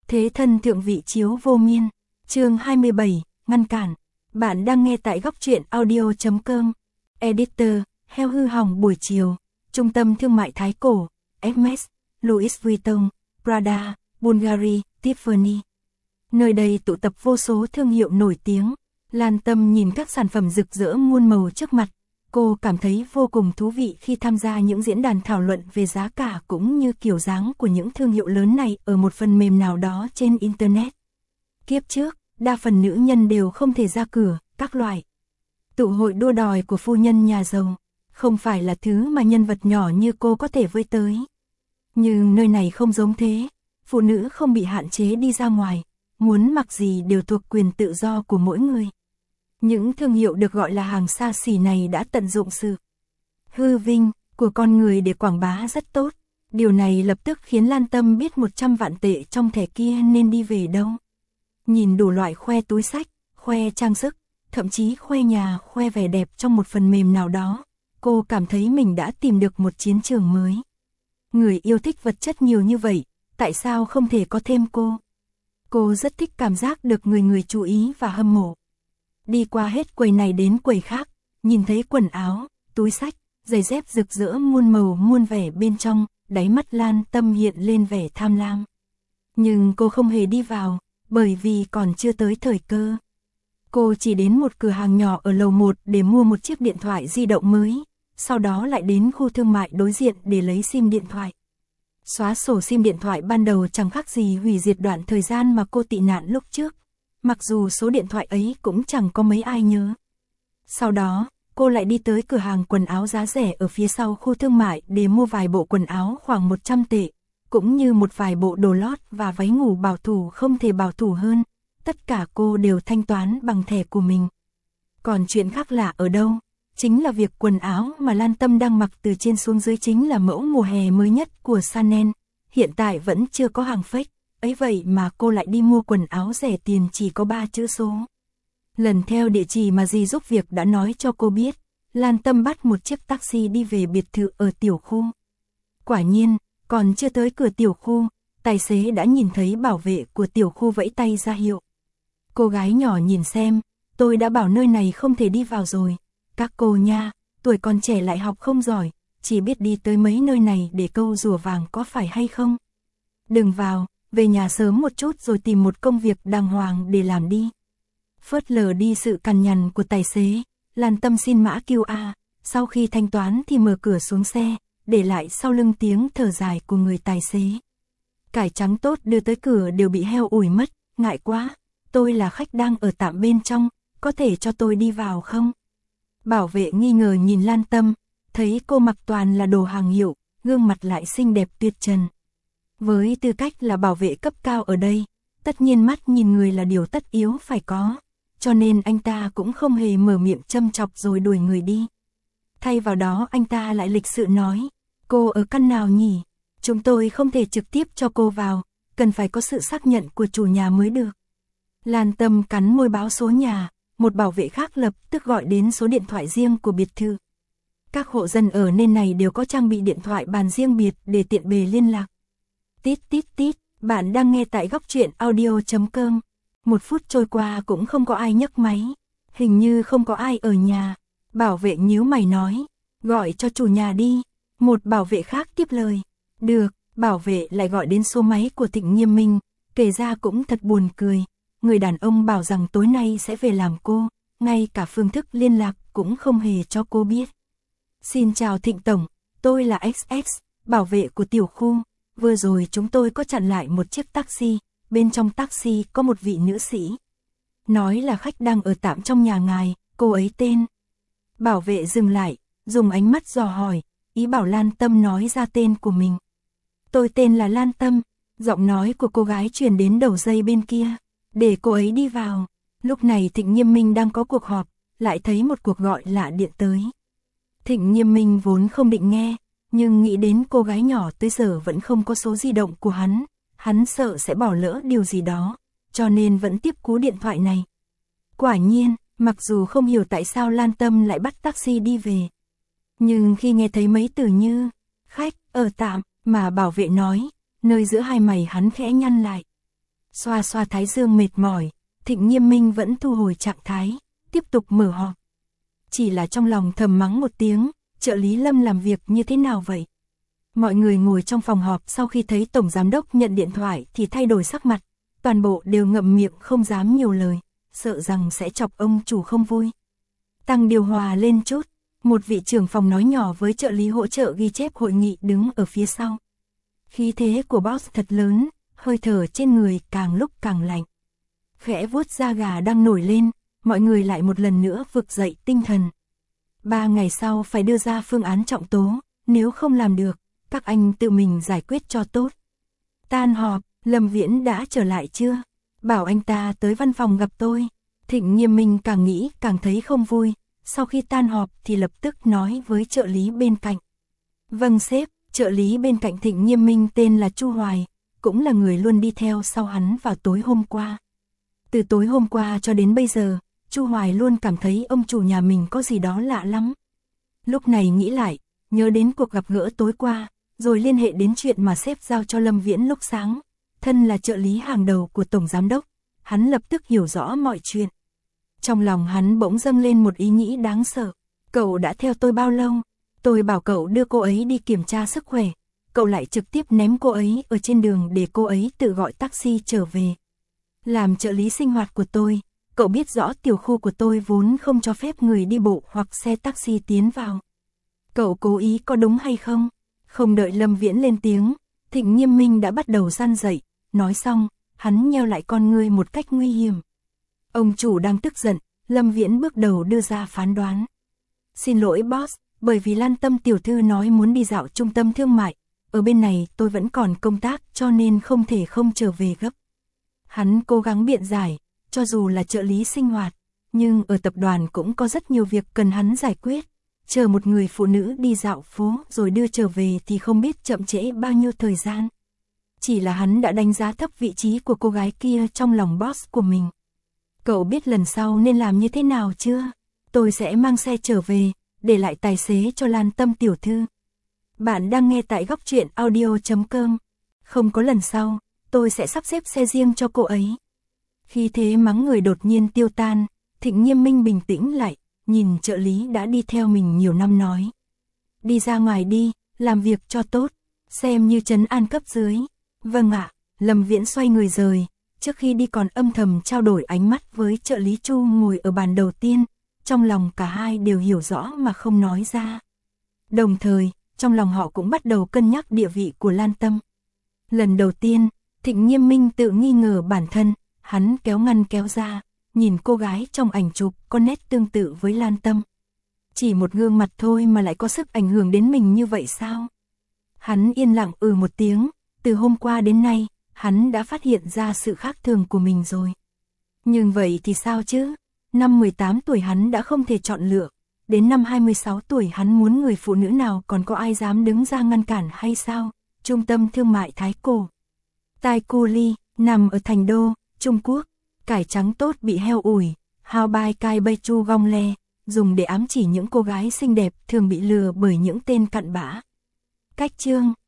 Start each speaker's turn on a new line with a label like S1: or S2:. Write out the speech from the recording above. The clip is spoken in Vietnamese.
S1: Thế thân thượng vị chiếu vô miên. Chương 27, ngăn cản. Bạn đang nghe tại góc truyện audio.com. Editor, heo hư hỏng buổi chiều. Trung tâm thương mại Thái Cổ, Hermes, Louis Vuitton, Prada, Bulgari, Tiffany. Nơi đây tụ tập vô số thương hiệu nổi tiếng. Lan Tâm nhìn các sản phẩm rực rỡ muôn màu trước mặt. Cô cảm thấy vô cùng thú vị khi tham gia những diễn đàn thảo luận về giá cả cũng như kiểu dáng của những thương hiệu lớn này ở một phần mềm nào đó trên Internet. Kiếp trước, đa phần nữ nhân đều không thể ra cửa, các loại tụ hội đua đòi của phu nhân nhà giàu, không phải là thứ mà nhân vật nhỏ như cô có thể với tới. Nhưng nơi này không giống thế, phụ nữ không bị hạn chế đi ra ngoài, muốn mặc gì đều thuộc quyền tự do của mỗi người. Những thương hiệu được gọi là hàng xa xỉ này đã tận dụng sự hư vinh của con người để quảng bá rất tốt. Điều này lập tức khiến Lan Tâm biết 100 vạn tệ trong thẻ kia nên đi về đâu. Nhìn đủ loại khoe túi xách, khoe trang sức, thậm chí khoe nhà, khoe vẻ đẹp trong một phần mềm nào đó, cô cảm thấy mình đã tìm được một chiến trường mới. Người yêu thích vật chất nhiều như vậy, tại sao không thể có thêm cô? Cô rất thích cảm giác được người người chú ý và hâm mộ. Đi qua hết quầy này đến quầy khác, nhìn thấy quần áo, túi xách, giày dép rực rỡ muôn màu muôn vẻ bên trong, đáy mắt Lan Tâm hiện lên vẻ tham lam. Nhưng cô không hề đi vào, bởi vì còn chưa tới thời cơ. Cô chỉ đến một cửa hàng nhỏ ở lầu 1 để mua một chiếc điện thoại di động mới, sau đó lại đến khu thương mại đối diện để lấy sim điện thoại. Xóa sổ sim điện thoại ban đầu chẳng khác gì hủy diệt đoạn thời gian mà cô tị nạn lúc trước. Mặc dù số điện thoại ấy cũng chẳng có mấy ai nhớ. Sau đó, cô lại đi tới cửa hàng quần áo giá rẻ ở phía sau khu thương mại để mua vài bộ quần áo khoảng 100 tệ, cũng như một vài bộ đồ lót và váy ngủ bảo thủ không thể bảo thủ hơn. Tất cả cô đều thanh toán bằng thẻ của mình. Còn chuyện khác lạ ở đâu? Chính là việc quần áo mà Lan Tâm đang mặc từ trên xuống dưới chính là mẫu mùa hè mới nhất của Chanel. Hiện tại vẫn chưa có hàng fake. Ấy vậy mà cô lại đi mua quần áo rẻ tiền chỉ có 3 chữ số. Lần theo địa chỉ mà dì giúp việc đã nói cho cô biết, Lan Tâm bắt một chiếc taxi đi về biệt thự ở tiểu khu. Quả nhiên, còn chưa tới cửa tiểu khu, tài xế đã nhìn thấy bảo vệ của tiểu khu vẫy tay ra hiệu. Cô gái nhỏ nhìn xem, tôi đã bảo nơi này không thể đi vào rồi. Các cô nha, tuổi còn trẻ lại học không giỏi, chỉ biết đi tới mấy nơi này để câu rùa vàng có phải hay không? Đừng vào. Về nhà sớm một chút rồi tìm một công việc đàng hoàng để làm đi. Phớt lờ đi sự cằn nhằn của tài xế, Lan Tâm xin mã QR, sau khi thanh toán thì mở cửa xuống xe, để lại sau lưng tiếng thở dài của người tài xế. Cải trắng tốt đưa tới cửa đều bị heo ủi mất, ngại quá, tôi là khách đang ở tạm bên trong, có thể cho tôi đi vào không? Bảo vệ nghi ngờ nhìn Lan Tâm, thấy cô mặc toàn là đồ hàng hiệu, gương mặt lại xinh đẹp tuyệt trần. Với tư cách là bảo vệ cấp cao ở đây, tất nhiên mắt nhìn người là điều tất yếu phải có, cho nên anh ta cũng không hề mở miệng châm chọc rồi đuổi người đi. Thay vào đó anh ta lại lịch sự nói, cô ở căn nào nhỉ? Chúng tôi không thể trực tiếp cho cô vào, cần phải có sự xác nhận của chủ nhà mới được. Lan Tâm cắn môi báo số nhà, một bảo vệ khác lập tức gọi đến số điện thoại riêng của biệt thự. Các hộ dân ở nên này đều có trang bị điện thoại bàn riêng biệt để tiện bề liên lạc. Tít tít tít, bạn đang nghe tại góc truyện audio.com. 1 phút trôi qua cũng không có ai nhấc máy. Hình như không có ai ở nhà. Bảo vệ nhíu mày nói, gọi cho chủ nhà đi. Một bảo vệ khác tiếp lời. Được, bảo vệ lại gọi đến số máy của Thịnh Nghiêm Minh. Kể ra cũng thật buồn cười. Người đàn ông bảo rằng tối nay sẽ về làm cô. Ngay cả phương thức liên lạc cũng không hề cho cô biết. Xin chào Thịnh Tổng, tôi là XX, bảo vệ của tiểu khu. Vừa rồi chúng tôi có chặn lại một chiếc taxi, bên trong taxi có một vị nữ sĩ. Nói là khách đang ở tạm trong nhà ngài, cô ấy tên. Bảo vệ dừng lại, dùng ánh mắt dò hỏi, ý bảo Lan Tâm nói ra tên của mình. Tôi tên là Lan Tâm, giọng nói của cô gái truyền đến đầu dây bên kia, để cô ấy đi vào. Lúc này Thịnh Nghiêm Minh đang có cuộc họp, lại thấy một cuộc gọi lạ điện tới. Thịnh Nghiêm Minh vốn không định nghe. Nhưng nghĩ đến cô gái nhỏ tới giờ vẫn không có số di động của hắn sợ sẽ bỏ lỡ điều gì đó, cho nên vẫn tiếp cú điện thoại này. Quả nhiên, mặc dù không hiểu tại sao Lan Tâm lại bắt taxi đi về, nhưng khi nghe thấy mấy từ như khách, ở tạm, mà bảo vệ nói, nơi giữa hai mày hắn khẽ nhăn lại. Xoa xoa thái dương mệt mỏi, Thịnh Nghiêm Minh vẫn thu hồi trạng thái, tiếp tục mở họp. Chỉ là trong lòng thầm mắng một tiếng, trợ lý Lâm làm việc như thế nào vậy? Mọi người ngồi trong phòng họp sau khi thấy Tổng Giám đốc nhận điện thoại thì thay đổi sắc mặt, toàn bộ đều ngậm miệng không dám nhiều lời, sợ rằng sẽ chọc ông chủ không vui. Tăng điều hòa lên chút, một vị trưởng phòng nói nhỏ với trợ lý hỗ trợ ghi chép hội nghị đứng ở phía sau. Khí thế của boss thật lớn, hơi thở trên người càng lúc càng lạnh. Khẽ vuốt da gà đang nổi lên, mọi người lại một lần nữa vực dậy tinh thần. 3 ngày sau phải đưa ra phương án trọng tố, nếu không làm được, các anh tự mình giải quyết cho tốt. Tan họp, Lâm Viễn đã trở lại chưa? Bảo anh ta tới văn phòng gặp tôi. Thịnh Nghiêm Minh càng nghĩ càng thấy không vui, sau khi tan họp thì lập tức nói với trợ lý bên cạnh. Vâng sếp, trợ lý bên cạnh Thịnh Nghiêm Minh tên là Chu Hoài, cũng là người luôn đi theo sau hắn vào tối hôm qua. Từ tối hôm qua cho đến bây giờ, Chu Hoài luôn cảm thấy ông chủ nhà mình có gì đó lạ lắm. Lúc này nghĩ lại, nhớ đến cuộc gặp gỡ tối qua, rồi liên hệ đến chuyện mà sếp giao cho Lâm Viễn lúc sáng. Thân là trợ lý hàng đầu của Tổng Giám đốc, hắn lập tức hiểu rõ mọi chuyện. Trong lòng hắn bỗng dâng lên một ý nghĩ đáng sợ. Cậu đã theo tôi bao lâu? Tôi bảo cậu đưa cô ấy đi kiểm tra sức khỏe. Cậu lại trực tiếp ném cô ấy ở trên đường để cô ấy tự gọi taxi trở về. Làm trợ lý sinh hoạt của tôi, cậu biết rõ tiểu khu của tôi vốn không cho phép người đi bộ hoặc xe taxi tiến vào. Cậu cố ý có đúng hay không? Không đợi Lâm Viễn lên tiếng, Thịnh Nghiêm Minh đã bắt đầu răn dậy. Nói xong, hắn nheo lại con ngươi một cách nguy hiểm. Ông chủ đang tức giận, Lâm Viễn bước đầu đưa ra phán đoán. Xin lỗi boss, bởi vì Lan Tâm tiểu thư nói muốn đi dạo trung tâm thương mại. Ở bên này tôi vẫn còn công tác cho nên không thể không trở về gấp. Hắn cố gắng biện giải, cho dù là trợ lý sinh hoạt, nhưng ở tập đoàn cũng có rất nhiều việc cần hắn giải quyết. Chờ một người phụ nữ đi dạo phố rồi đưa trở về thì không biết chậm trễ bao nhiêu thời gian. Chỉ là hắn đã đánh giá thấp vị trí của cô gái kia trong lòng boss của mình. Cậu biết lần sau nên làm như thế nào chưa? Tôi sẽ mang xe trở về, để lại tài xế cho Lan Tâm tiểu thư. Bạn đang nghe tại góc truyện audio.com. Không có lần sau, tôi sẽ sắp xếp xe riêng cho cô ấy. Khi thế mắng người đột nhiên tiêu tan, Thịnh Nghiêm Minh bình tĩnh lại, nhìn trợ lý đã đi theo mình nhiều năm nói. Đi ra ngoài đi, làm việc cho tốt, xem như trấn an cấp dưới. Vâng ạ, Lâm Viễn xoay người rời, trước khi đi còn âm thầm trao đổi ánh mắt với trợ lý Chu ngồi ở bàn đầu tiên, trong lòng cả hai đều hiểu rõ mà không nói ra. Đồng thời, trong lòng họ cũng bắt đầu cân nhắc địa vị của Lan Tâm. Lần đầu tiên, Thịnh Nghiêm Minh tự nghi ngờ bản thân, hắn kéo ngăn kéo ra, nhìn cô gái trong ảnh chụp có nét tương tự với Lan Tâm. Chỉ một gương mặt thôi mà lại có sức ảnh hưởng đến mình như vậy sao? Hắn yên lặng một tiếng, từ hôm qua đến nay, hắn đã phát hiện ra sự khác thường của mình rồi. Nhưng vậy thì sao chứ? Năm 18 tuổi hắn đã không thể chọn lựa, đến năm 26 tuổi hắn muốn người phụ nữ nào còn có ai dám đứng ra ngăn cản hay sao? Trung tâm thương mại Thái Cổ. Taikoo Li, nằm ở thành đô, Trung Quốc, cải trắng tốt bị heo ủi, hao bai cai bay chu gong le, dùng để ám chỉ những cô gái xinh đẹp thường bị lừa bởi những tên cặn bã. Cách chương